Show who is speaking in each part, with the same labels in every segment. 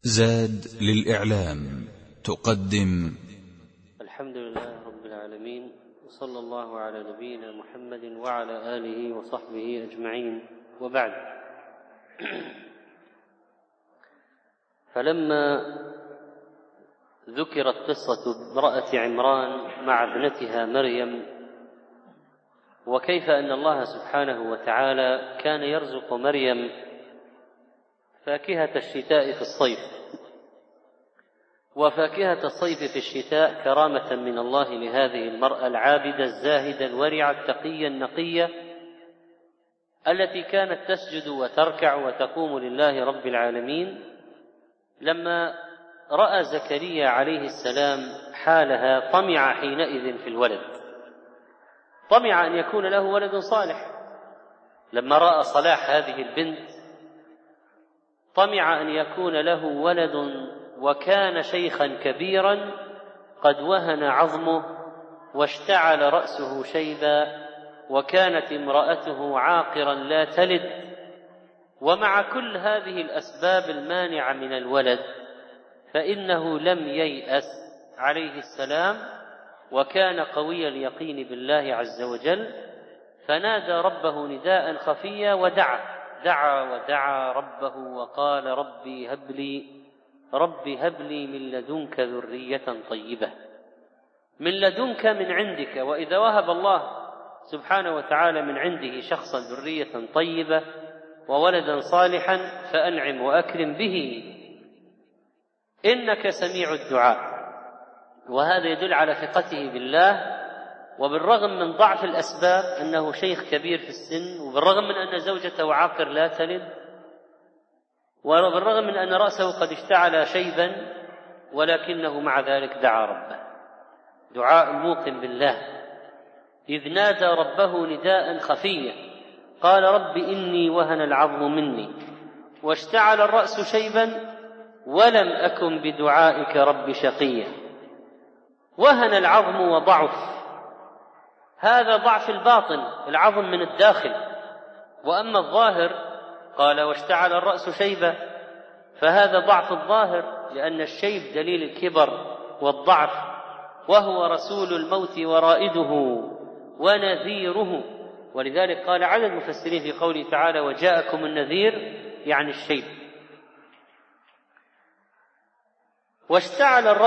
Speaker 1: زاد للإعلام تقدم
Speaker 2: الحمد لله رب العالمين، وصلى الله على نبينا محمد وعلى آله وصحبه أجمعين، وبعد. فلما ذكرت قصة امرأة عمران مع ابنتها مريم، وكيف أن الله سبحانه وتعالى كان يرزق مريم فاكهة الشتاء في الصيف، وفاكهة الصيف في الشتاء كرامة من الله لهذه المرأة العابدة الزاهدة الورعة التقية النقية التي كانت تسجد وتركع وتقوم لله رب العالمين. لما رأى زكريا عليه السلام حالها طمع حينئذ في الولد، طمع أن يكون له ولد صالح. لما رأى صلاح هذه البنت طمع أن يكون له ولد، وكان شيخا كبيرا قد وهن عظمه واشتعل رأسه شيبا، وكانت امرأته عاقرا لا تلد. ومع كل هذه الأسباب المانعة من الولد فإنه لم ييأس عليه السلام، وكان قوي اليقين بالله عز وجل، فنادى ربه نداء خفيا ودعا ربه وقال رب هب لي من لدنك ذرية طيبة، من لدنك من عندك. وإذا وهب الله سبحانه وتعالى من عنده شخصا ذرية طيبة وولدا صالحا فأنعم وأكرم به، إنك سميع الدعاء. وهذا يدل على ثقته بالله، وبالرغم من ضعف الأسباب أنه شيخ كبير في السن، وبالرغم من أن زوجته عاقر لا تلد، وبالرغم من أن رأسه قد اشتعل شيبا، ولكنه مع ذلك دعا ربه دعاء موقن بالله، إذ نادى ربه نداء خفيا قال رب إني وهن العظم مني واشتعل الرأس شيبا ولم أكن بدعائك رب شقيا. وهن العظم وضعف، هذا ضعف الباطن، العظم من الداخل. وأما الظاهر قال واشتعل الرأس شيبا، فهذا ضعف الظاهر، لأن الشيب دليل الكبر والضعف، وهو رسول الموت ورائده ونذيره. ولذلك قال عدد المفسرين في قوله تعالى وجاءكم النذير يعني الشيب. واشتعل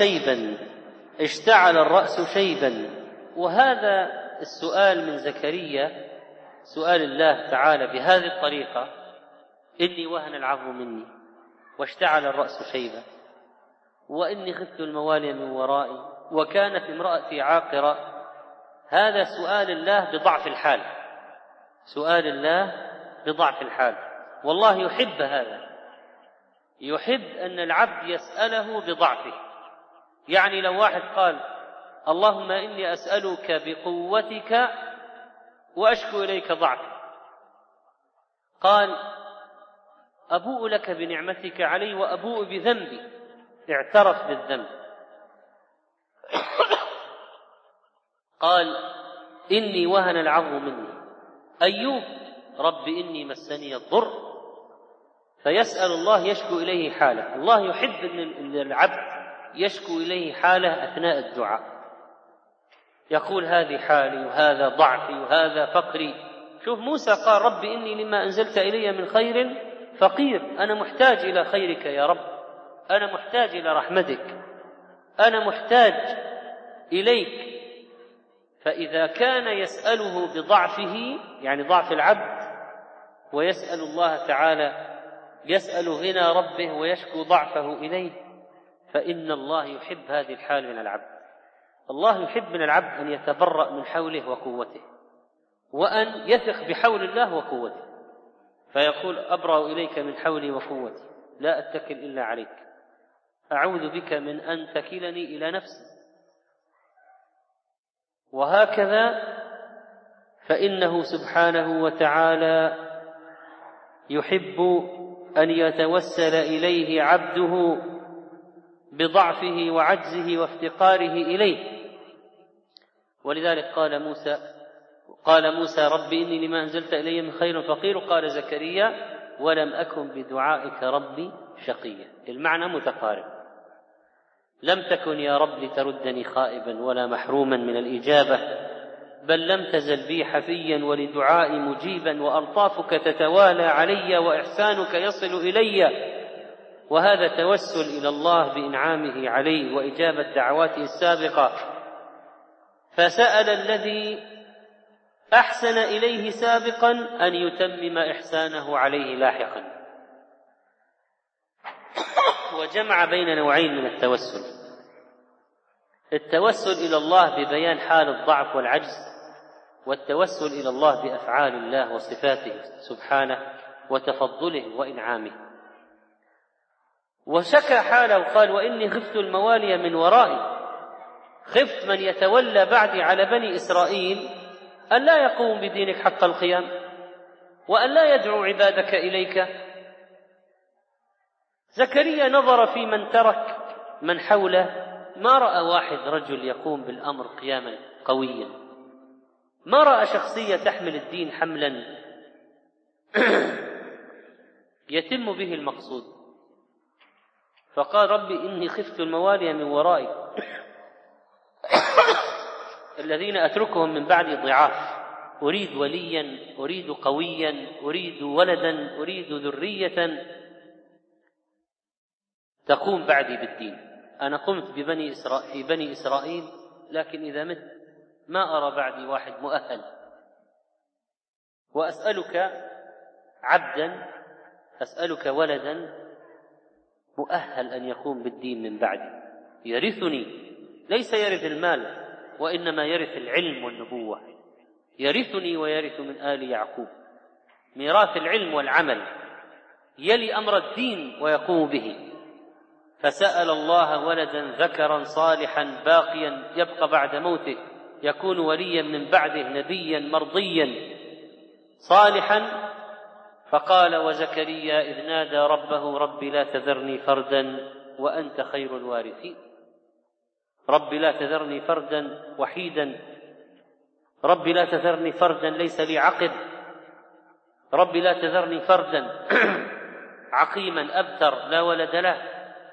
Speaker 2: الرأس شيبا. وهذا السؤال من زكريا، سؤال الله تعالى بهذه الطريقة، إني وهن العظم مني واشتعل الرأس شيبا وإني خفت الموالي من ورائي وكانت امرأتي عاقرة، هذا سؤال الله بضعف الحال، سؤال الله بضعف الحال. والله يحب هذا، يحب أن العبد يسأله بضعفه. يعني لو واحد قال اللهم إني أسألك بقوتك وأشكو إليك ضعفي، قال أبوء لك بنعمتك علي وأبوء بذنبي، اعترف بالذنب. قال إني وهن العظم مني. أيوب رب إني مسني الضر، فيسأل الله يشكو إليه حاله. الله يحب أن العبد يشكو إليه حاله أثناء الدعاء، يقول هذه حالي وهذا ضعفي وهذا فقري. شوف موسى قال رب إني لما أنزلت إلي من خير فقير، أنا محتاج إلى خيرك يا رب، أنا محتاج إلى رحمتك، أنا محتاج إليك. فإذا كان يسأله بضعفه، يعني ضعف العبد، ويسأل الله تعالى، يسأل غنى ربه ويشكو ضعفه إليه، فإن الله يحب هذه الحال من العبد. الله يحب من العبد أن يتبرأ من حوله وقوته، وأن يثق بحول الله وقوته، فيقول أبرأ إليك من حولي وقوتي، لا أتكل إلا عليك، أعوذ بك من أن تكلني إلى نفسي. وهكذا فإنه سبحانه وتعالى يحب أن يتوسل إليه عبده بضعفه وعجزه وافتقاره إليه. ولذلك قال موسى رب إني لما أنزلت إلي من خير فقير. قال زكريا ولم أكن بدعائك ربي شقية، المعنى متقارب. لم تكن يا رب لتردني خائبا ولا محروما من الإجابة، بل لم تزل بي حفيا ولدعائي مجيبا، وألطافك تتوالى علي وإحسانك يصل إلي. وهذا توسل إلى الله بإنعامه عليه وإجابة دعواته السابقة، فسأل الذي أحسن إليه سابقا أن يتمم إحسانه عليه لاحقا. وجمع بين نوعين من التوسل: التوسل إلى الله ببيان حال الضعف والعجز، والتوسل إلى الله بأفعال الله وصفاته سبحانه وتفضله وإنعامه. وشكى حاله وقال: وإني خفت الموالي من ورائي، خفت من يتولى بعدي على بني إسرائيل أن لا يقوم بدينك حق القيام، وأن لا يدعو عبادك إليك. زكريا نظر في من ترك من حوله، ما رأى واحد رجل يقوم بالأمر قياما قويا، ما رأى شخصية تحمل الدين حملا يتم به المقصود. فقال: ربي إني خفت الموالي من ورائي الذين أتركهم من بعد ضعاف، أريد وليا، أريد قويا، أريد ولدا، أريد ذرية تقوم بعدي بالدين. أنا قمت في بني إسرائيل، لكن إذا مت ما أرى بعدي واحد مؤهل، وأسألك عبدا، أسألك ولدا مؤهل أن يقوم بالدين من بعدي، يرثني، ليس يرث المال وإنما يرث العلم والنبوة، يرثني ويرث من آل يعقوب، ميراث العلم والعمل، يلي أمر الدين ويقوم به. فسأل الله ولدا ذكرا صالحا باقيا يبقى بعد موته، يكون وليا من بعده، نبيا مرضيا صالحا. فقال: وزكريا إذ نادى ربه رب لا تذرني فردا وأنت خير الوارثين. رب لا تذرني فردا وحيدا، رب لا تذرني فردا ليس لي عقب، رب لا تذرني فردا عقيما أبتر لا ولد له.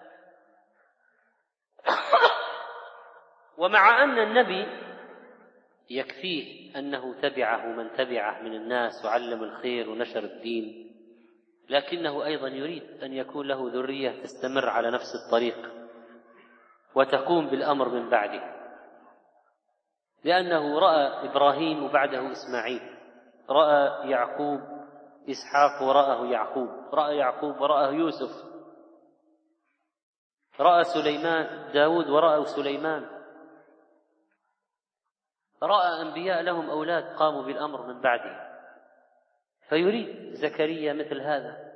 Speaker 2: ومع أن النبي يكفيه أنه تبعه من تبعه من الناس وعلم الخير ونشر الدين، لكنه أيضا يريد أن يكون له ذرية تستمر على نفس الطريق وتقوم بالأمر من بعده، لأنه رأى إبراهيم وبعده إسماعيل، رأى يعقوب إسحاق ورآه يعقوب، رأى يعقوب ورآه يوسف، رأى سليمان داود ورأى سليمان، رأى أنبياء لهم أولاد قاموا بالأمر من بعده، فيريد زكريا مثل هذا: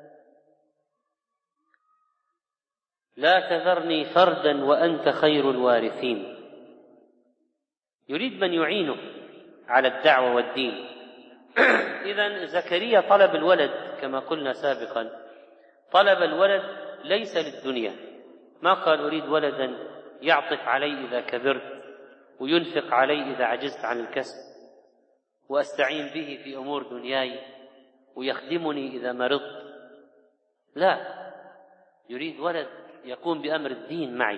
Speaker 2: لا تذرني فردا وأنت خير الوارثين. يريد من يعينه على الدعوة والدين. إذن زكريا طلب الولد كما قلنا سابقا، طلب الولد ليس للدنيا، ما قال أريد ولدا يعطف علي إذا كبرت وينفق علي إذا عجزت عن الكسب وأستعين به في أمور دنياي ويخدمني إذا مرضت، لا، يريد ولد يقوم بأمر الدين معي.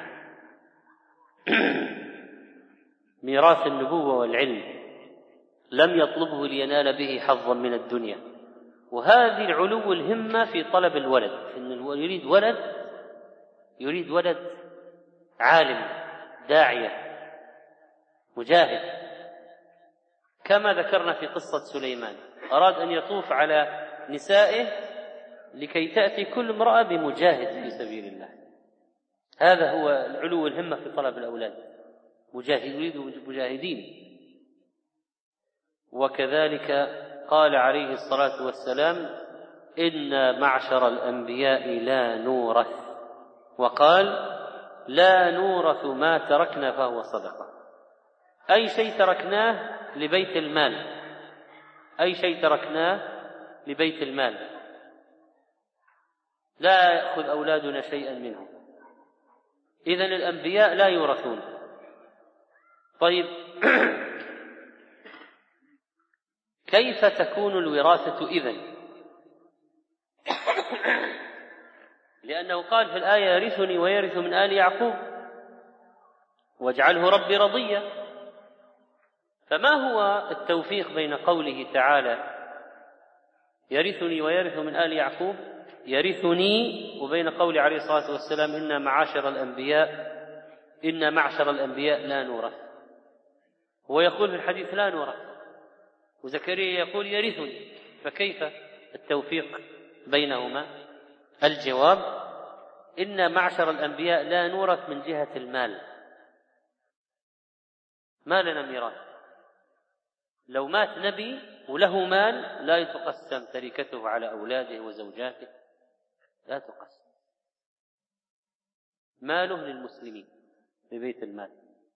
Speaker 2: ميراث النبوة والعلم، لم يطلبه لينال به حظا من الدنيا. وهذه العلو الهمة في طلب الولد، إنه يريد ولد عالم داعية مجاهد، كما ذكرنا في قصة سليمان، أراد أن يطوف على نسائه لكي تأتي كل امرأة بمجاهد في سبيل الله. هذا هو العلو الهمة في طلب الأولاد، يريد مجاهدين. وكذلك قال عليه الصلاة والسلام: إنا معشر الأنبياء لا نورث، وقال: لا نورث ما تركنا فهو صدقة. أي شيء تركناه لبيت المال، أي شيء تركناه لبيت المال، لا يأخذ أولادنا شيئا منه. إذن الأنبياء لا يورثون. طيب، كيف تكون الوراثة إذن؟ لأنه قال في الآية يرثني ويرث من آل يعقوب واجعله ربي رضيا. فما هو التوفيق بين قوله تعالى يرثني ويرث من آل يعقوب يرثني وبين قول عليه الصلاة والسلام إن معشر الأنبياء لا نورث؟ هو يقول في الحديث لا نورث، وزكريا يقول يرثني، فكيف التوفيق بينهما؟ الجواب إن معشر الأنبياء لا نورث من جهة المال، ما لنا ميراث. لو مات نبي وله مال لا تقسم تركته على أولاده وزوجاته، لا تقسم، ماله للمسلمين ببيت المال.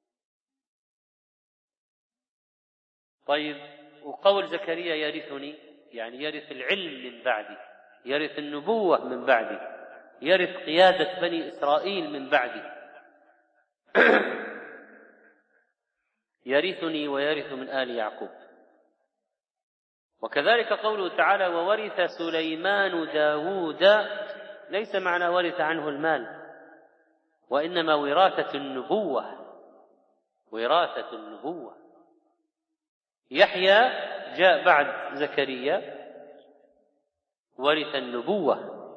Speaker 2: طيب، وقول زكريا يرثني يعني يرث العلم من بعدي، يرث النبوة من بعدي، يرث قيادة بني إسرائيل من بعدي. يرثني ويرث من آل يعقوب. وكذلك قوله تعالى وورث سليمان داود، ليس معنى ورث عنه المال، وإنما وراثة النبوة. يحيى جاء بعد زكريا ورث النبوة.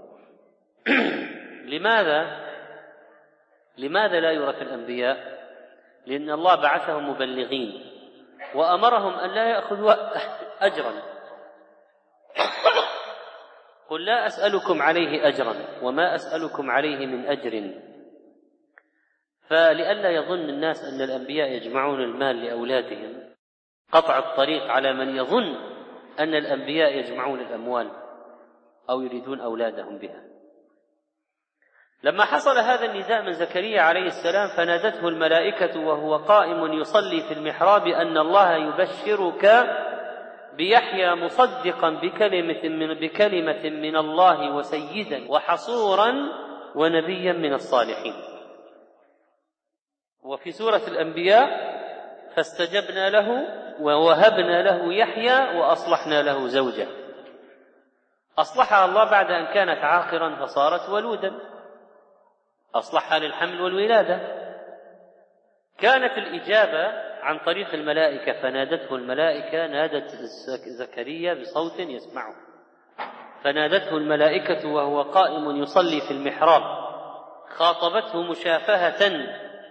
Speaker 2: لماذا لا يورث الأنبياء؟ لأن الله بعثهم مبلغين وأمرهم أن لا يأخذوا أجرا. قل لا أسألكم عليه أجرا وما أسألكم عليه من أجر. فلئلا يظن الناس أن الأنبياء يجمعون المال لأولادهم، قطع الطريق على من يظن أن الأنبياء يجمعون الأموال أو يريدون أولادهم بها. لما حصل هذا النداء من زكريا عليه السلام فنادته الملائكة وهو قائم يصلي في المحراب أن الله يبشرك بيحيى مصدقا بكلمة من الله وسيدا وحصورا ونبيا من الصالحين. وفي سورة الأنبياء فاستجبنا له ووهبنا له يحيى وأصلحنا له زوجه. أصلحها الله بعد أن كانت عاقرا فصارت ولودا، أصلحها للحمل والولادة. كانت الإجابة عن طريق الملائكة، فنادته الملائكة، نادت زكريا بصوت يسمعه، فنادته الملائكة وهو قائم يصلي في المحراب، خاطبته مشافهة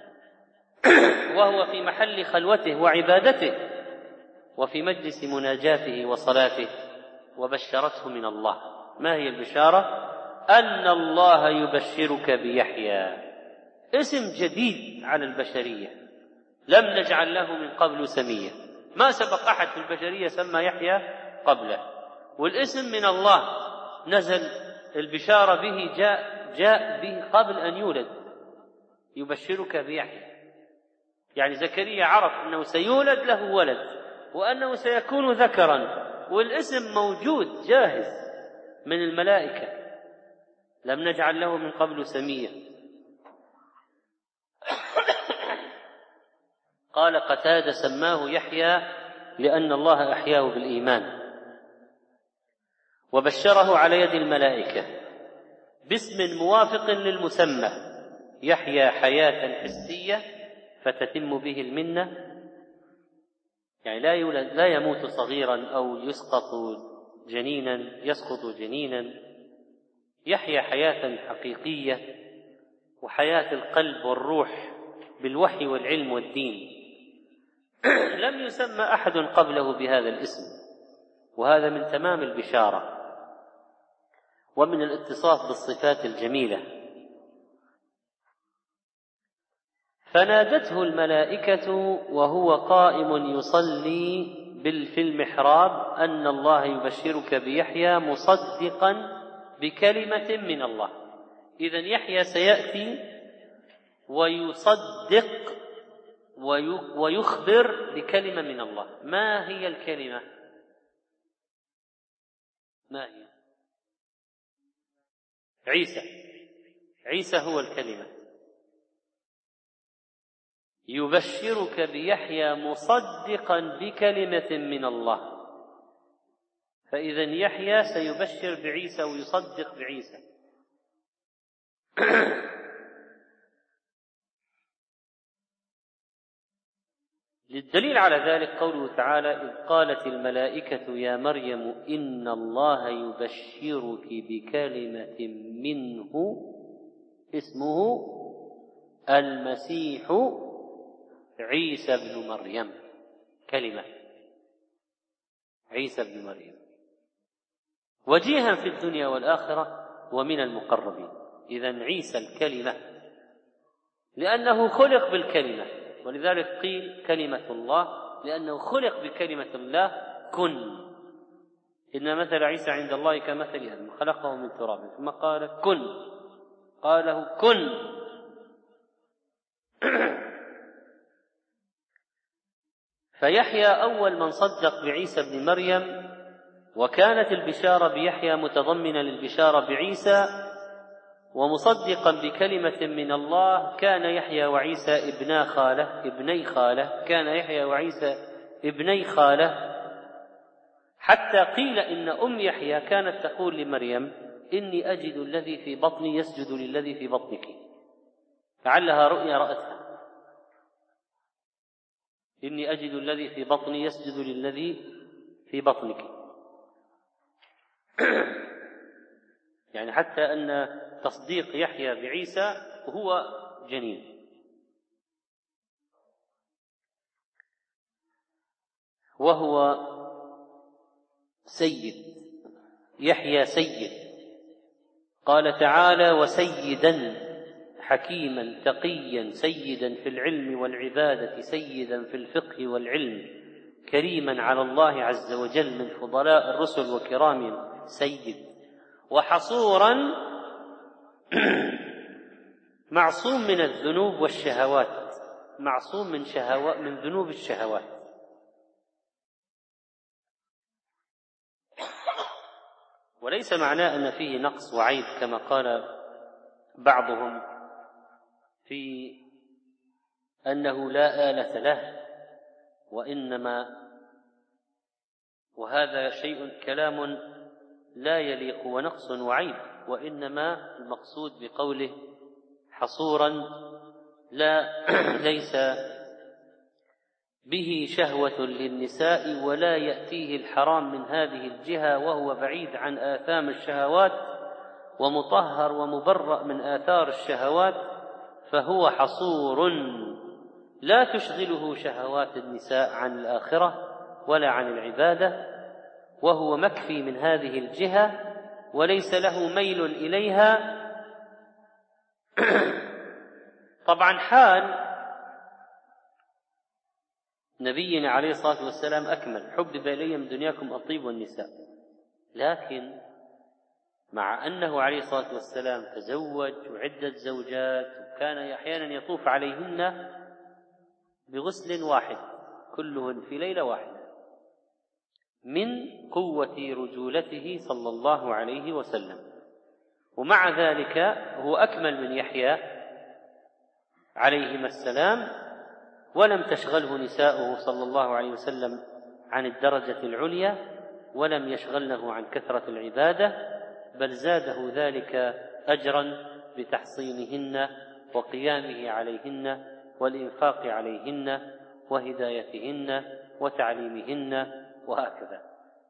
Speaker 2: وهو في محل خلوته وعبادته وفي مجلس مناجاته وصلاته، وبشرته من الله. ما هي البشارة؟ أن الله يبشرك بيحيى، اسم جديد على البشرية، لم نجعل له من قبل سميا، ما سبق أحد في البشرية سمى يحيى قبله، والاسم من الله نزل، البشارة به جاء به قبل أن يولد، يبشرك بيحيى. يعني زكريا عرف أنه سيولد له ولد وأنه سيكون ذكرا، والاسم موجود جاهز من الملائكة، لم نجعل له من قبل سميا. قال قتادة سماه يحيى لأن الله أحياه بالإيمان، وبشره على يد الملائكة باسم موافق للمسمى، يحيى حياة حسية فتتم به المنة، يعني لا يموت صغيرا أو يسقط جنينا، يحيى حياة حقيقية وحياة القلب والروح بالوحي والعلم والدين. لم يسمى أحد قبله بهذا الاسم، وهذا من تمام البشارة ومن الاتصاف بالصفات الجميلة. فنادته الملائكة وهو قائم يصلي في المحراب أن الله يبشرك بيحيى مصدقا بكلمة من الله. إذن يحيى سيأتي ويصدق ويخبر بكلمة من الله. ما هي الكلمة؟ ما هي؟ عيسى هو الكلمة. يبشرك بيحيى مصدقا بكلمة من الله، فإذا يحيى سيبشر بعيسى ويصدق بعيسى. للدليل على ذلك قوله تعالى: إذ قالت الملائكة يا مريم إن الله يبشرك بكلمة منه اسمه المسيح عيسى بن مريم. كلمة عيسى بن مريم وجيها في الدنيا والآخرة ومن المقربين. إذن عيسى الكلمة لأنه خلق بالكلمة، ولذلك قيل كلمة الله لأنه خلق بكلمة الله كن. إن مثل عيسى عند الله كمثل آدم خلقه من تراب ثم قال كن، قاله كن. فيحيى أول من صدق بعيسى بن مريم، وكانت البشارة بيحيى متضمنة للبشارة بعيسى ومصدقا بكلمة من الله. كان يحيى وعيسى ابني خالة، كان يحيى وعيسى ابني خالة، حتى قيل إن أم يحيى كانت تقول لمريم: إني أجد الذي في بطني يسجد للذي في بطنك، لعلها رؤيا رأتها. إني أجد الذي في بطني يسجد للذي في بطنك. يعني حتى أن تصديق يحيى بعيسى هو جنين. وهو سيد، يحيى سيد. قال تعالى: وسيدا حكيما تقيا سيدا في العلم والعبادة سيدا في الفقه والعلم كريما على الله عز وجل من فضلاء الرسل وكرام سيد. وحصورا معصوم من الذنوب والشهوات، معصوم من ذنوب الشهوات. وليس معناه أن فيه نقص وعيب كما قال بعضهم في أنه لا آلة له، وإنما وهذا كلام لا يليق ونقص وعيب، وإنما المقصود بقوله حصورا ليس به شهوة للنساء ولا يأتيه الحرام من هذه الجهة، وهو بعيد عن آثام الشهوات ومطهر ومبرأ من آثار الشهوات، فهو حصور لا تشغله شهوات النساء عن الآخرة ولا عن العبادة، وهو مكفي من هذه الجهة وليس له ميل إليها. طبعا حال نبينا عليه الصلاة والسلام أكمل: حبب إلي من دنياكم الطيب والنساء. لكن مع أنه عليه الصلاة والسلام تزوج وعدة زوجات، وكان أحيانا يطوف عليهن بغسل واحد كلهن في ليلة واحدة من قوة رجولته صلى الله عليه وسلم. ومع ذلك هو أكمل من يحيى عليهما السلام، ولم تشغله نساؤه صلى الله عليه وسلم عن الدرجة العليا، ولم يشغلنه عن كثرة العبادة، بل زاده ذلك أجرا بتحصينهن وقيامه عليهن والإنفاق عليهن وهدايتهن وتعليمهن وهكذا.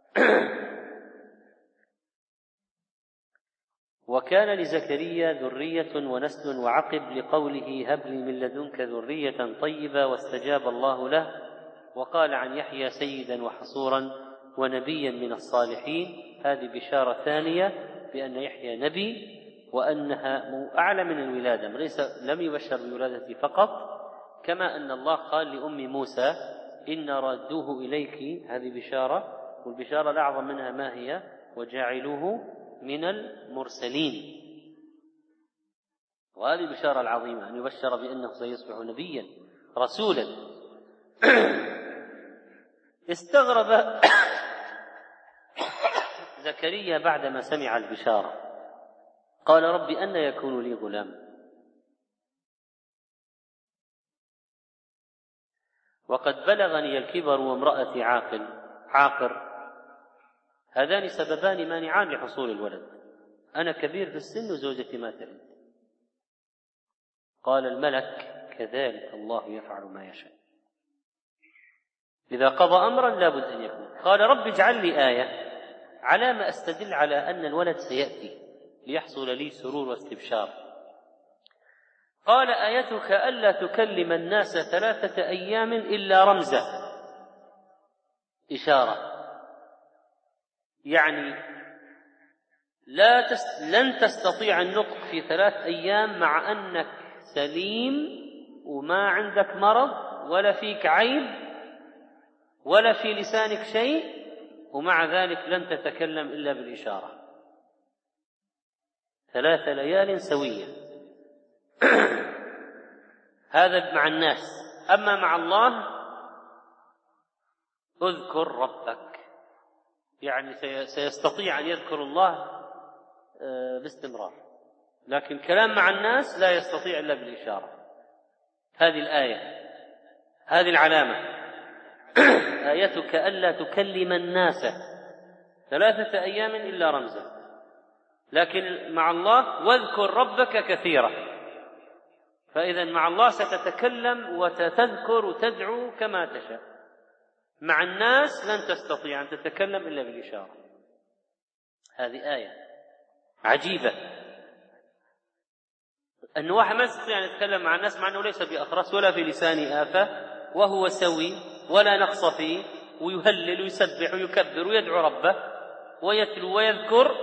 Speaker 2: وكان لزكريا ذرية ونسل وعقب، لقوله: هب لي من لدنك ذرية طيبة، واستجاب الله له. وقال عن يحيى: سيدا وحصورا ونبيا من الصالحين. هذه بشارة ثانية بأن يحيى نبي، وأنها أعلى من الولادة، لم يبشر بولادته فقط، كما أن الله قال لأم موسى: إن ردوه إليك. هذه بشارة، والبشارة الأعظم منها ما هي؟ وجعلوه من المرسلين. وهذه البشارة العظيمة أن يبشر بأنه سيصبح نبيا رسولا. استغرب زكريا بعدما سمع البشارة، قال: رب أن يكون لي غلام وقد بلغني الكبر وامرأتي عاقر. هذان سببان مانعان لحصول الولد. أنا كبير في السن وزوجتي ما تلد، قال الملك: كذلك الله يفعل ما يشاء، إذا قضى أمرا لابد أن يكون. قال: رب اجعل لي آية على ما أستدل على أن الولد سيأتي ليحصل لي سرور واستبشار. قال: آيتك ألا تكلم الناس 3 أيام إلا رمزا، إشارة، يعني لن تستطيع النطق في 3 أيام مع أنك سليم وما عندك مرض ولا فيك عيب ولا في لسانك شيء، ومع ذلك لن تتكلم إلا بالإشارة 3 ليال سوية. هذا مع الناس. أما مع الله: اذكر ربك، يعني سيستطيع أن يذكر الله باستمرار، لكن كلام مع الناس لا يستطيع إلا بالإشارة. هذه الآية، هذه العلامة: آيتك ألا تكلم الناس 3 أيام إلا رمزا. لكن مع الله: واذكر ربك كثيرا. فإذا مع الله ستتكلم وتذكر وتدعو كما تشاء، مع الناس لن تستطيع أن تتكلم إلا بالإشارة. هذه آية عجيبة، أن واحد ما يستطيع أن يتكلم مع الناس مع أنه ليس بأخرس ولا في لسانه آفة، وهو سوي ولا نقص فيه، ويهلل ويسبح ويكبر ويدعو ربه ويتلو ويذكر،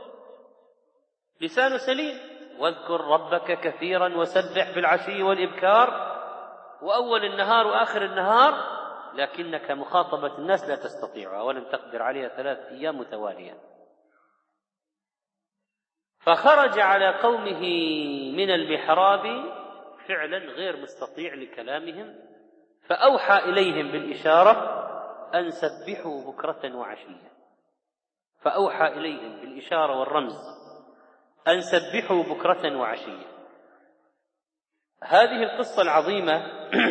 Speaker 2: لسانه سليم. واذكر ربك كثيرا وسبح بالعشي والإبكار، وأول النهار وآخر النهار، لكنك مخاطبة الناس لا تستطيعها ولن تقدر عليها 3 أيام متوالية. فخرج على قومه من المحراب فعلا غير مستطيع لكلامهم، فأوحى إليهم بالإشارة أن سبحوا بكرة وعشية. فأوحى إليهم بالإشارة والرمز أن سبحوا بكرة وعشية. هذه القصة العظيمة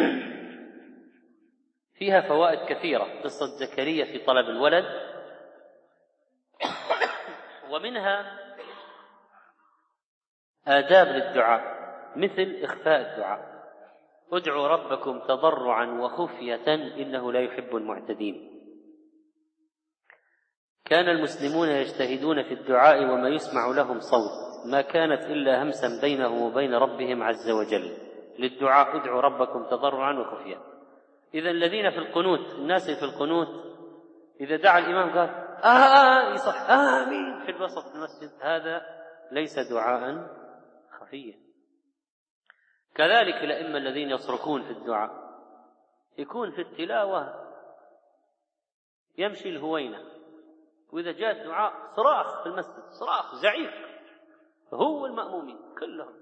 Speaker 2: فيها فوائد كثيرة، قصة زكريا في طلب الولد، ومنها آداب للدعاء مثل إخفاء الدعاء: ادعوا ربكم تضرعا وخفية إنه لا يحب المعتدين. كان المسلمون يجتهدون في الدعاء وما يسمع لهم صوت، ما كانت إلا همسا بينهم وبين ربهم عز وجل للدعاء: ادعوا ربكم تضرعا وخفية. إذا الذين في القنوت، الناس في القنوت، إذا دعا الإمام قال يصح آمين في الوسط المسجد، هذا ليس دعاء خفيا. كذلك الأئمة الذين يصرخون في الدعاء، يكون في التلاوة يمشي الهوينة، وإذا جاء الدعاء صراخ في المسجد، صراخ زعيق، هو المأمومين كلهم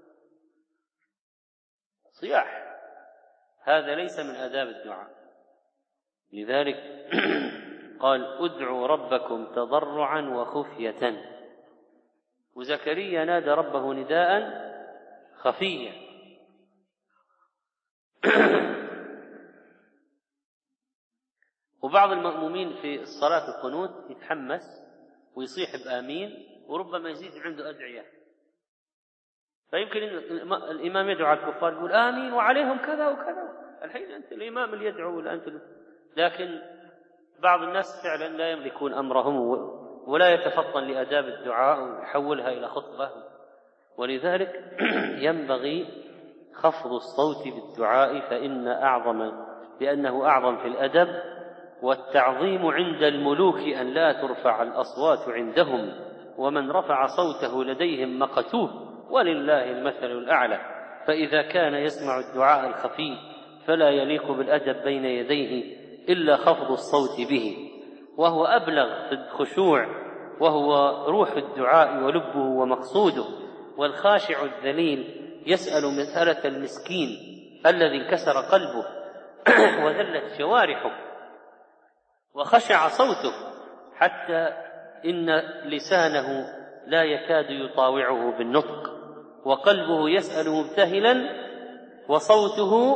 Speaker 2: صياح. هذا ليس من آداب الدعاء. لذلك قال: ادعوا ربكم تضرعا وخفية. وزكريا نادى ربه نداء خفيا. وبعض المأمومين في الصلاة القنوت يتحمس ويصيح بآمين، وربما يزيد عنده أدعية، فيمكن الإمام يدعو على الكفار يقول آمين وعليهم كذا وكذا. الحين أنت الإمام اللي يدعو ولا أنت، لكن بعض الناس فعلا لا يملكون أمرهم ولا يتفطن لآداب الدعاء ويحولها إلى خطبة. ولذلك ينبغي خفض الصوت بالدعاء لأنه أعظم في الأدب. والتعظيم عند الملوك أن لا ترفع الأصوات عندهم، ومن رفع صوته لديهم مقتوه، ولله المثل الأعلى. فإذا كان يسمع الدعاء الخفي فلا يليق بالأدب بين يديه إلا خفض الصوت به، وهو أبلغ في الخشوع، وهو روح الدعاء ولبه ومقصوده. والخاشع الذليل يسأل مسألة المسكين الذي انكسر قلبه وذلت جوارحه وخشع صوته حتى إن لسانه لا يكاد يطاوعه بالنطق، وقلبه يسأل مبتهلا وصوته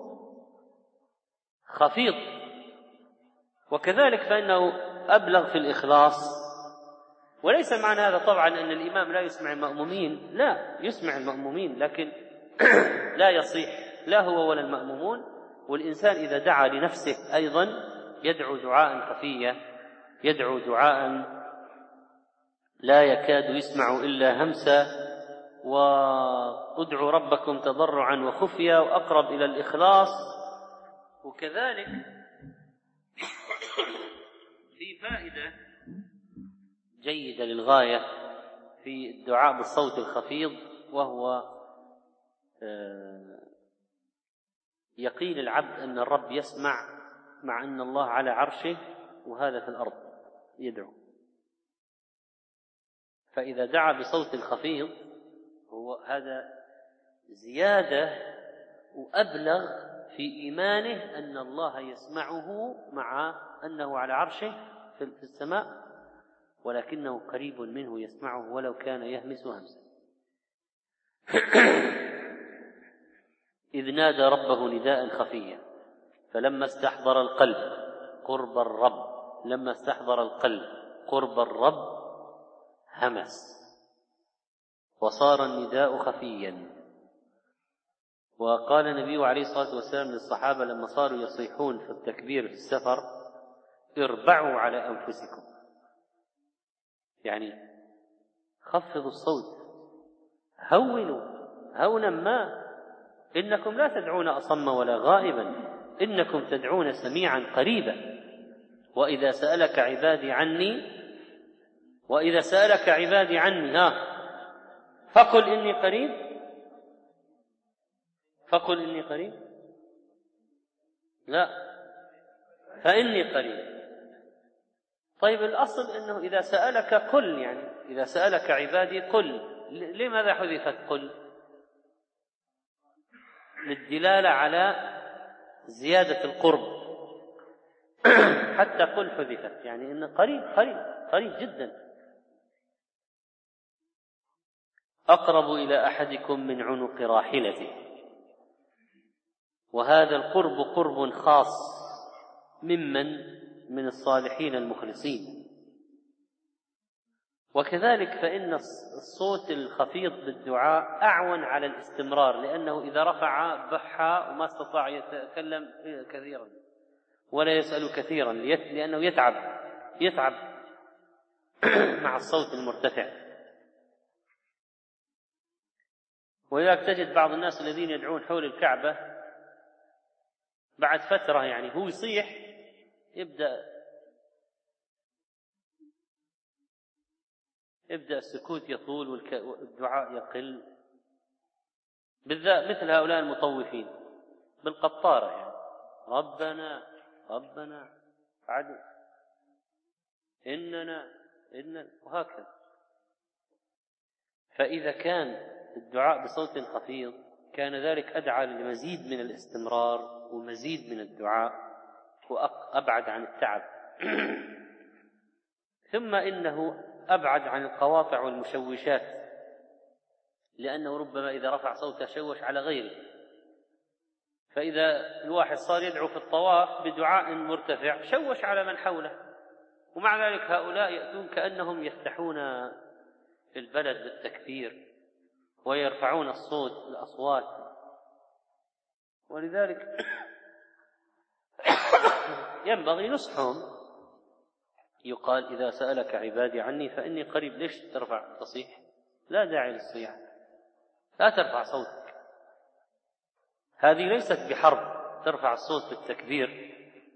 Speaker 2: خفيض. وكذلك فإنه أبلغ في الإخلاص. وليس معنى هذا طبعا أن الإمام لا يسمع المأمومين، لا، يسمع المأمومين، لكن لا يصيح لا هو ولا المأمومون. والإنسان إذا دعا لنفسه أيضا يدعو دعاء خفيا، يدعو دعاء لا يكاد يسمع إلا همسا، وادعوا ربكم تضرعا وخفيا، وأقرب إلى الإخلاص. وكذلك في فائدة جيدة للغاية في الدعاء بالصوت الخفيض، وهو يقين العبد أن الرب يسمع مع أن الله على عرشه وهذا في الأرض يدعو. فإذا دعا بصوت خفيض هو هذا زيادة وأبلغ في إيمانه أن الله يسمعه مع أنه على عرشه في السماء، ولكنه قريب منه يسمعه ولو كان يهمس همسا. إذ نادى ربه نداء خفيا فلما استحضر القلب قرب الرب، لما استحضر القلب قرب الرب همس، وصار النداء خفيا. وقال النبي عليه الصلاة والسلام للصحابة لما صاروا يصيحون في التكبير في السفر: اربعوا على أنفسكم، يعني خفضوا الصوت، هونوا هونا ما، إنكم لا تدعون أصم ولا غائبا، إنكم تدعون سميعا قريبا. وإذا سألك عبادي عني فقل إني قريب، لا، فإني قريب. طيب الأصل أنه إذا سألك قل، يعني إذا سألك عبادي قل، لماذا حذفت قل؟ للدلالة على زيادة القرب، حتى قل حذفت، يعني إنه قريب جدا. أقرب إلى أحدكم من عنق راحلته، وهذا القرب قرب خاص من الصالحين المخلصين. وكذلك فإن الصوت الخفيض بالدعاء أعون على الاستمرار، لأنه إذا رفع بحى وما استطاع يتكلم كثيرا ولا يسأل كثيرا، لأنه يتعب مع الصوت المرتفع. ولذلك تجد بعض الناس الذين يدعون حول الكعبة بعد فترة يعني هو يصيح يبدأ السكوت يطول والدعاء يقل، بالذات مثل هؤلاء المطوفين بالقطارة، يعني ربنا عدل إننا وهكذا. فإذا كان الدعاء بصوت خفيض كان ذلك أدعى لمزيد من الاستمرار ومزيد من الدعاء وأبعد عن التعب. ثم إنه أبعد عن القواطع والمشوشات، لأنه ربما إذا رفع صوته شوش على غيره. فإذا الواحد صار يدعو في الطواف بدعاء مرتفع شوش على من حوله، ومع ذلك هؤلاء يأتون كأنهم يفتحون البلد بالتكبير ويرفعون الأصوات. ولذلك ينبغي نصحهم، يقال إذا سألك عبادي عني فإني قريب. ليش تصيح؟ لا داعي للصياح، لا ترفع صوتك، هذه ليست بحرب ترفع الصوت بالتكبير.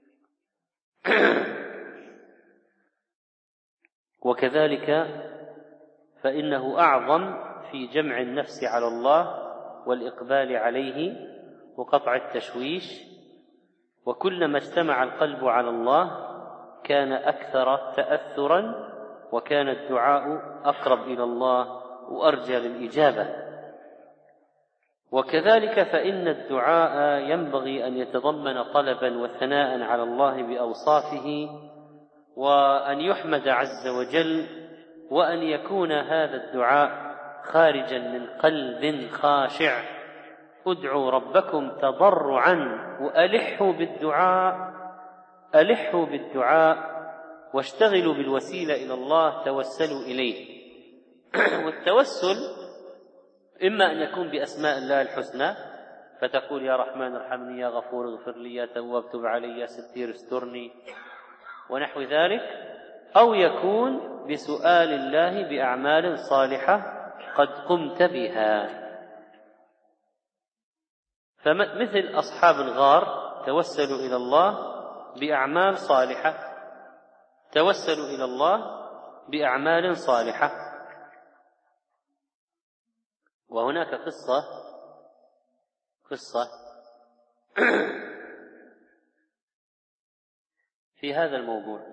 Speaker 2: وكذلك فإنه أعظم في جمع النفس على الله والإقبال عليه وقطع التشويش. وكلما اجتمع القلب على الله كان أكثر تأثرا، وكان الدعاء أقرب إلى الله وأرجى للإجابة. وكذلك فإن الدعاء ينبغي أن يتضمن طلبا وثناء على الله بأوصافه، وأن يحمد عز وجل، وأن يكون هذا الدعاء خارجا من قلب خاشع. ادعوا ربكم تضرعا وألحوا بالدعاء واشتغلوا بالوسيلة إلى الله، توسلوا إليه. والتوسل إما أن يكون بأسماء الله الحسنى فتقول يا رحمن ارحمني، يا غفور اغفر لي، يا تواب تب علي، يا ستير استرني ونحو ذلك، أو يكون بسؤال الله بأعمال صالحة قد قمت بها. فمثل أصحاب الغار توسلوا إلى الله بأعمال صالحة، توسلوا إلى الله بأعمال صالحة. وهناك قصة في هذا الموضوع.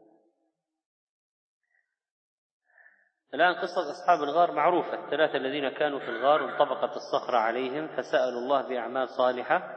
Speaker 2: الآن قصة أصحاب الغار معروفة، الثلاثة الذين كانوا في الغار وانطبقت الصخرة عليهم فسألوا الله بأعمال صالحة،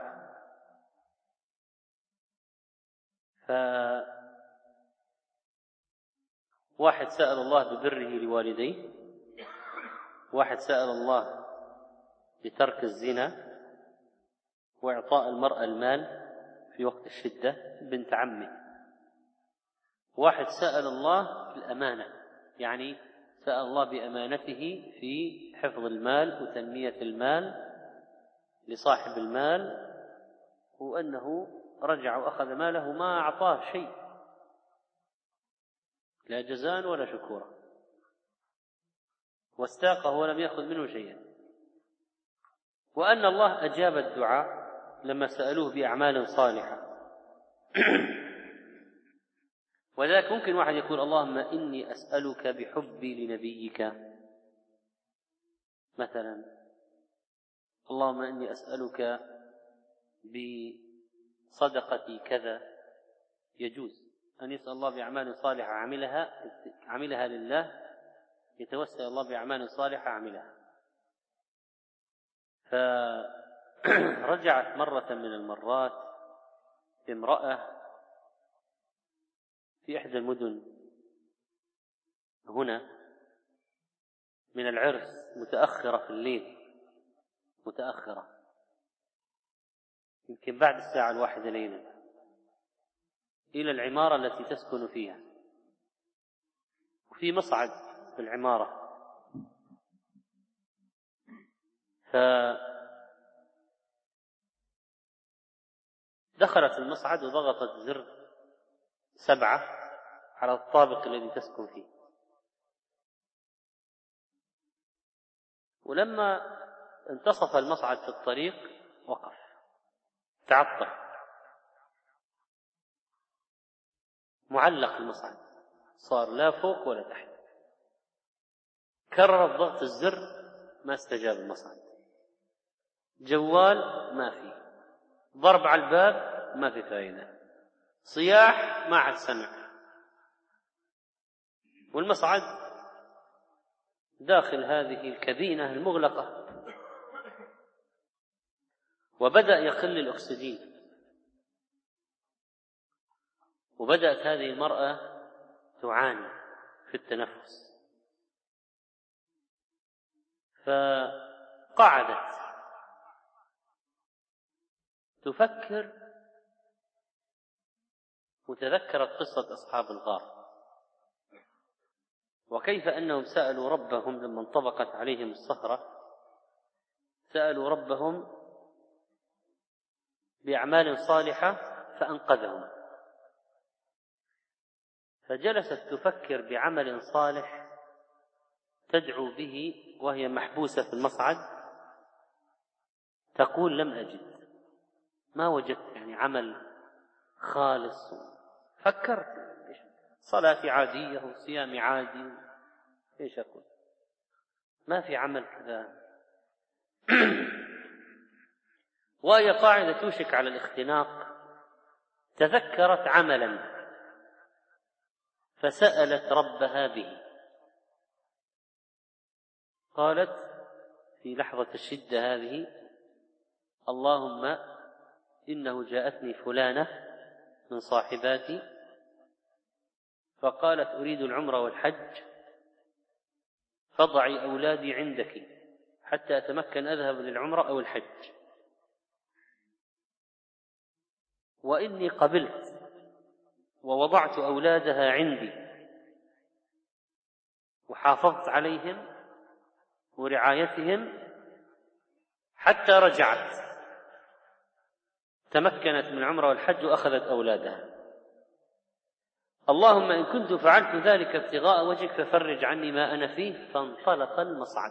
Speaker 2: واحد سأل الله ببره لوالديه، واحد سأل الله بترك الزنا وإعطاء المرأة المال في وقت الشدة بنت عمه، واحد سأل الله بالأمانة، يعني سأل الله بأمانته في حفظ المال وتنمية المال لصاحب المال، وأنه رجع وأخذ ماله ما أعطاه شيء، لا جزاء ولا شكورا، واستاقه ولم يأخذ منه شيئا، وأن الله أجاب الدعاء لما سألوه بأعمال صالحة. وذلك ممكن واحد يقول اللهم إني أسألك بحبي لنبيك مثلا، اللهم إني أسألك بصدقتي كذا، يجوز أن يسأل الله بأعمال صالحة عملها لله، يتوسل الله بأعمال صالحة عملها. فرجعت مرة من المرات امرأة في إحدى المدن هنا من العرس متأخرة في الليل، متأخرة يمكن بعد 1:00 ليلا، إلى العمارة التي تسكن فيها، وفي مصعد في العمارة، فدخلت المصعد وضغطت زر 7 على الطابق الذي تسكن فيه، ولما انتصف المصعد في الطريق وقف، تعطل، معلق المصعد، صار لا فوق ولا تحت، كررت ضغط الزر ما استجاب المصعد، جوال ما فيه، ضرب على الباب ما في فائدة، صياح ما حد سمع، والمصعد داخل هذه الكابينة المغلقة، وبدأ يقل الأكسجين، وبدأت هذه المرأة تعاني في التنفس، فقعدت تفكر وتذكرت قصة أصحاب الغار، وكيف أنهم سألوا ربهم لما انطبقت عليهم الصخرة، سألوا ربهم بأعمال صالحة فأنقذهم، فجلست تفكر بعمل صالح تدعو به وهي محبوسة في المصعد، تقول لم أجد، ما وجدت يعني عمل خالص، فكرت صلاة عادية وصيام عادي، ايش أقول، ما في عمل كذا. وهي قاعدة توشك على الاختناق، تذكرت عملا فسألت ربها به، قالت في لحظة الشدة هذه اللهم إنه جاءتني فلانة من صاحباتي فقالت أريد العمرة والحج فضعي أولادي عندك حتى أتمكن أذهب للعمرة أو الحج، وإني قبلت ووضعت أولادها عندي وحافظت عليهم ورعايتهم حتى رجعت تمكنت من العمرة والحج وأخذت أولادها. اللهم إن كنت فعلت ذلك ابتغاء وجهك ففرج عني ما أنا فيه. فانطلق المصعد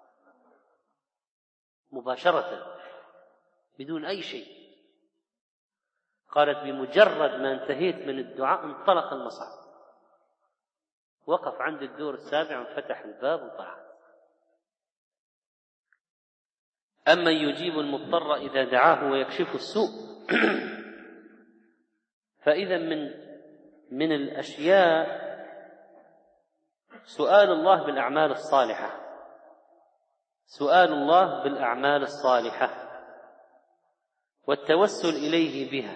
Speaker 2: مباشرة بدون أي شيء. قالت بمجرد ما انتهيت من الدعاء انطلق المصعد، وقف عند الدور السابع وفتح الباب وطلع. أما يجيب المضطر إذا دعاه ويكشف السوء فإذا من الأشياء سؤال الله بالأعمال الصالحة، سؤال الله بالأعمال الصالحة والتوسل إليه بها.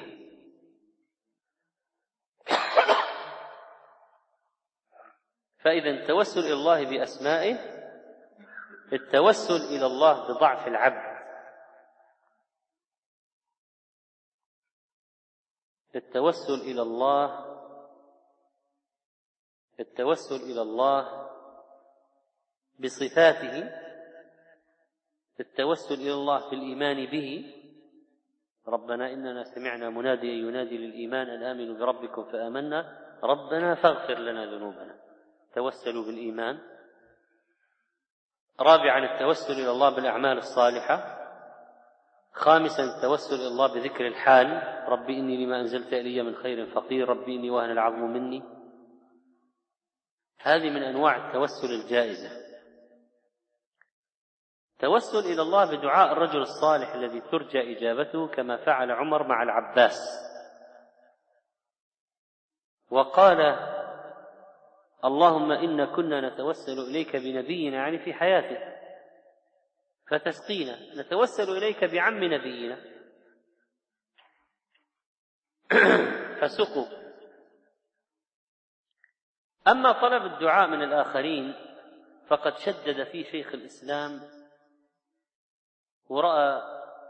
Speaker 2: فإذا التوسل إلى الله بأسمائه، التوسل إلى الله بضعف العبد، التوسل إلى الله بصفاته، التوسل إلى الله بالإيمان به. ربنا إننا سمعنا مناديا ينادي للإيمان أن آمنوا بربكم فآمنا ربنا فاغفر لنا ذنوبنا، توسلوا بالإيمان. رابعا التوسل إلى الله بالأعمال الصالحة. خامسا التوسل إلى الله بذكر الحال، ربي إني لما أنزلت إلي من خير فقير، ربي إني وهن العظم مني. هذه من أنواع التوسل الجائزة. توسل إلى الله بدعاء الرجل الصالح الذي ترجى إجابته، كما فعل عمر مع العباس، وقال اللهم إنا كنا نتوسل إليك بنبينا، يعني في حياته، فتسقينا، نتوسل إليك بعم نبينا فسقوا. أما طلب الدعاء من الآخرين فقد شدد فيه شيخ الإسلام، ورأى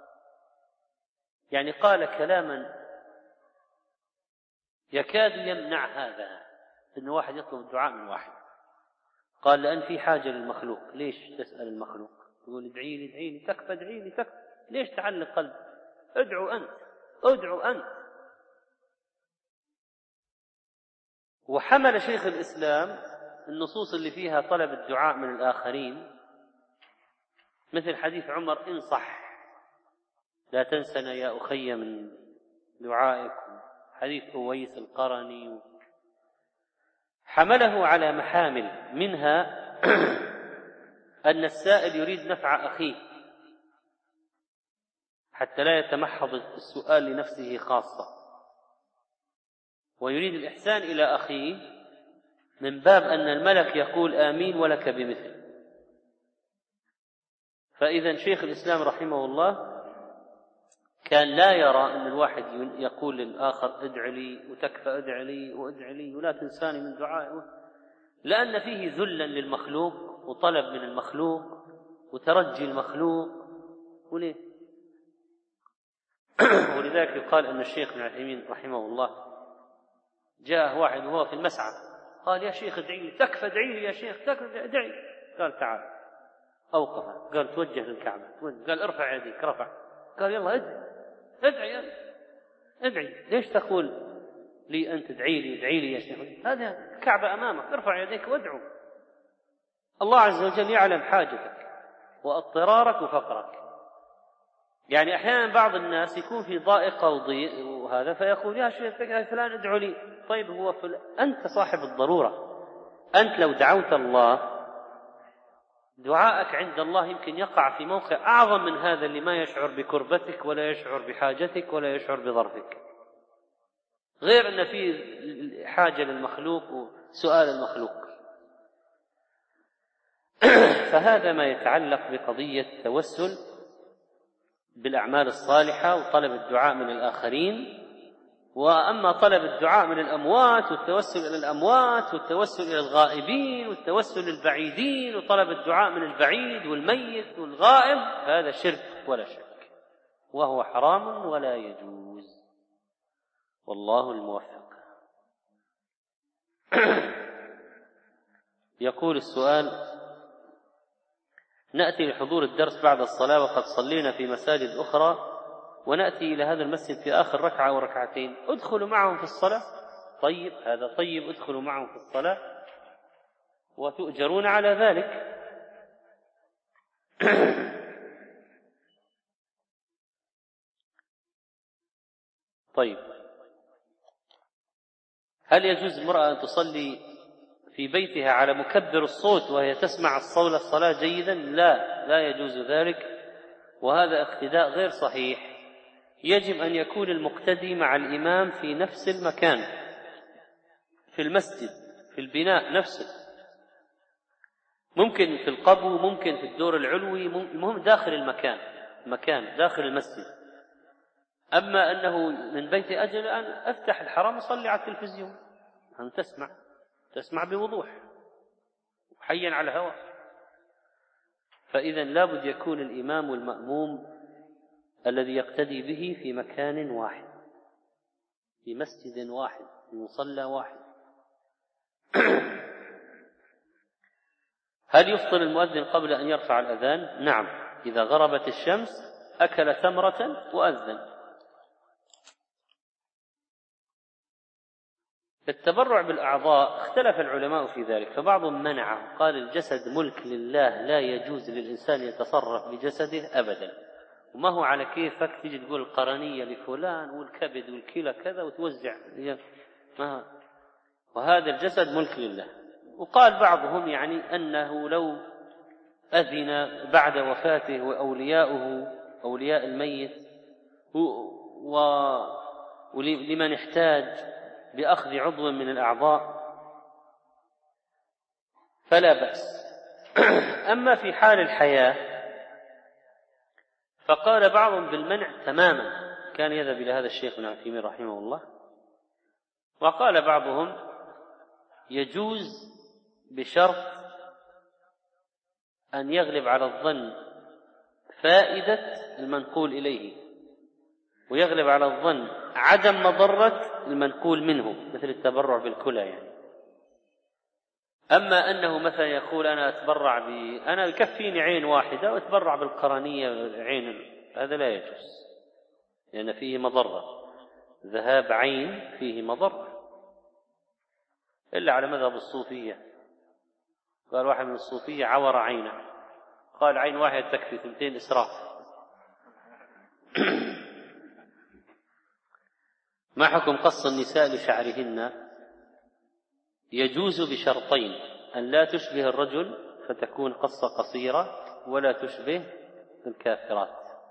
Speaker 2: يعني قال كلاما يكاد يمنع هذا، إن واحد يطلب الدعاء من واحد. قال لأن في حاجة للمخلوق، ليش تسأل المخلوق؟ تقول ادعي لي ادعي لي تكفى، ادعي لي تكفى، ليش تعلق قلب؟ ادعو أنت، ادعو أنت. وحمل شيخ الإسلام النصوص اللي فيها طلب الدعاء من الآخرين، مثل حديث عمر انصح لا تنسنا يا أخي من دعائك، حديث أويس القرني. حمله على محامل، منها أن السائل يريد نفع أخيه حتى لا يتمحض السؤال لنفسه خاصة، ويريد الإحسان إلى أخيه من باب أن الملك يقول آمين ولك بمثل. فإذا شيخ الإسلام رحمه الله كان لا يرى أن الواحد يقول للآخر ادع لي وتكفى، ادع لي وادع لي ولا تنساني من دعائه، لأن فيه ذلا للمخلوق وطلب من المخلوق وترجي المخلوق وليه. ولذلك يقال أن الشيخ ابن عثيمين رحمه الله جاء واحد وهو في المسعى قال يا شيخ ادعي لي، تكفى ادعي لي يا شيخ، تكفى ادعي. قال تعال، أوقفه، قال توجه للكعبة، قال ارفع يديك، رفع، قال يلا ادعي ادعي، ليش تقول لي أنت ادعي لي يا شيخ؟ هذا الكعبة أمامك، ارفع يديك وادعو. الله عز وجل يعلم حاجتك واضطرارك وفقرك. يعني أحيانا بعض الناس يكون في ضائقة وضيق وهذا فيقول يا شيخ فلان ادعو لي. طيب هو أنت صاحب الضرورة، أنت لو دعوت الله دعاءك عند الله يمكن يقع في موقع أعظم من هذا اللي ما يشعر بكربتك ولا يشعر بحاجتك ولا يشعر بظرفك، غير أن في حاجة للمخلوق وسؤال المخلوق. فهذا ما يتعلق بقضية التوسل بالأعمال الصالحة وطلب الدعاء من الآخرين. وأما طلب الدعاء من الأموات والتوسل إلى الأموات والتوسل إلى الغائبين والتوسل للبعيدين وطلب الدعاء من البعيد والميت والغائب، هذا شرك ولا شك، وهو حرام ولا يجوز، والله الموفق. يقول السؤال: نأتي لحضور الدرس بعد الصلاة وقد صلينا في مساجد أخرى ونأتي إلى هذا المسجد في آخر ركعة أو ركعتين، ادخلوا معهم في الصلاة. طيب، هذا طيب، ادخلوا معهم في الصلاة وتؤجرون على ذلك. طيب، هل يجوز المرأة أن تصلي في بيتها على مكبر الصوت وهي تسمع الصلاة جيدا؟ لا يجوز ذلك، وهذا اقتداء غير صحيح. يجب أن يكون المقتدي مع الإمام في نفس المكان، في المسجد، في البناء نفسه، ممكن في القبو، ممكن في الدور العلوي، المهم داخل المكان داخل المسجد. أما أنه من بيت أجل أن أفتح الحرام وصلي على التلفزيون، أن تسمع بوضوح حيا على الهواء. فإذا لابد يكون الإمام والمأموم الذي يقتدي به في مكان واحد، في مسجد واحد، في مصلى واحد. هل يفطر المؤذن قبل أن يرفع الأذان؟ نعم، إذا غربت الشمس أكل تمرة وأذن. التبرع بالأعضاء اختلف العلماء في ذلك، فبعضهم منعه، قال الجسد ملك لله، لا يجوز للإنسان يتصرف بجسده أبدا، وما هو على كيفك تيجي تقول القرنية لفلان والكبد والكلى كذا وتوزع، وهذا الجسد ملك لله. وقال بعضهم يعني أنه لو أذن بعد وفاته وأولياؤه أولياء الميت ولمن احتاج بأخذ عضو من الأعضاء فلا بأس. أما في حال الحياة فقال بعضهم بالمنع تماما، كان يذهب إلى هذا الشيخ ابن عثيمين رحمه الله. وقال بعضهم يجوز بشرط أن يغلب على الظن فائدة المنقول إليه، ويغلب على الظن عدم مضرة المنقول منه، مثل التبرع بالكلى يعني. أما أنه مثلا يقول أنا يكفيني عين واحدة وأتبرع بالقرنية عين، هذا لا يجوز، لأن فيه مضرة، ذهاب عين فيه مضرة، إلا على مذهب الصوفية. قال واحد من الصوفية عور عينه، قال عين واحد تكفي، 2 إسراف. ما حكم قص النساء لشعرهن؟ يجوز بشرطين: أن لا تشبه الرجل فتكون قصة قصيرة، ولا تشبه الكافرات.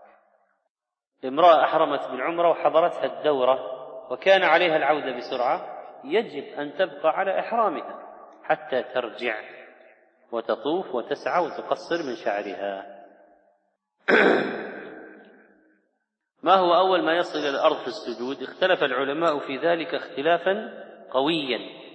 Speaker 2: امرأة أحرمت بالعمرة وحضرتها الدورة وكان عليها العودة بسرعة، يجب أن تبقى على إحرامها حتى ترجع وتطوف وتسعى وتقصر من شعرها. ما هو أول ما يصل إلى الأرض في السجود؟ اختلف العلماء في ذلك اختلافا قويا،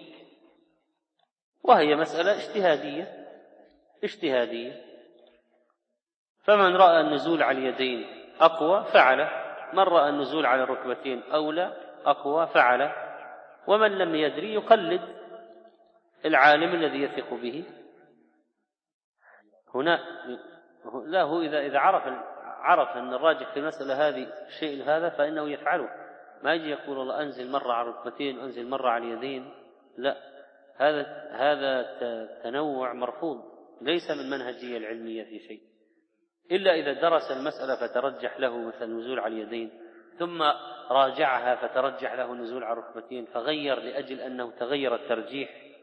Speaker 2: وهي مسألة اجتهادية. فمن رأى النزول على اليدين أقوى فعله، من رأى النزول على الركبتين أولى أقوى فعله، ومن لم يدري يقلد العالم الذي يثق به. هنا لا، هو إذا عرف أن الراجح في المسألة هذه الشيء هذا فإنه يفعله، ما يجي يقول الله أنزل مرة على الركبتين وأنزل مرة على اليدين، لا، هذا تنوع مرفوض، ليس من منهجية العلمية في شيء، إلا إذا درس المسألة فترجح له مثل النزول على اليدين، ثم راجعها فترجح له النزول على الركبتين فغير لأجل أنه تغير الترجيح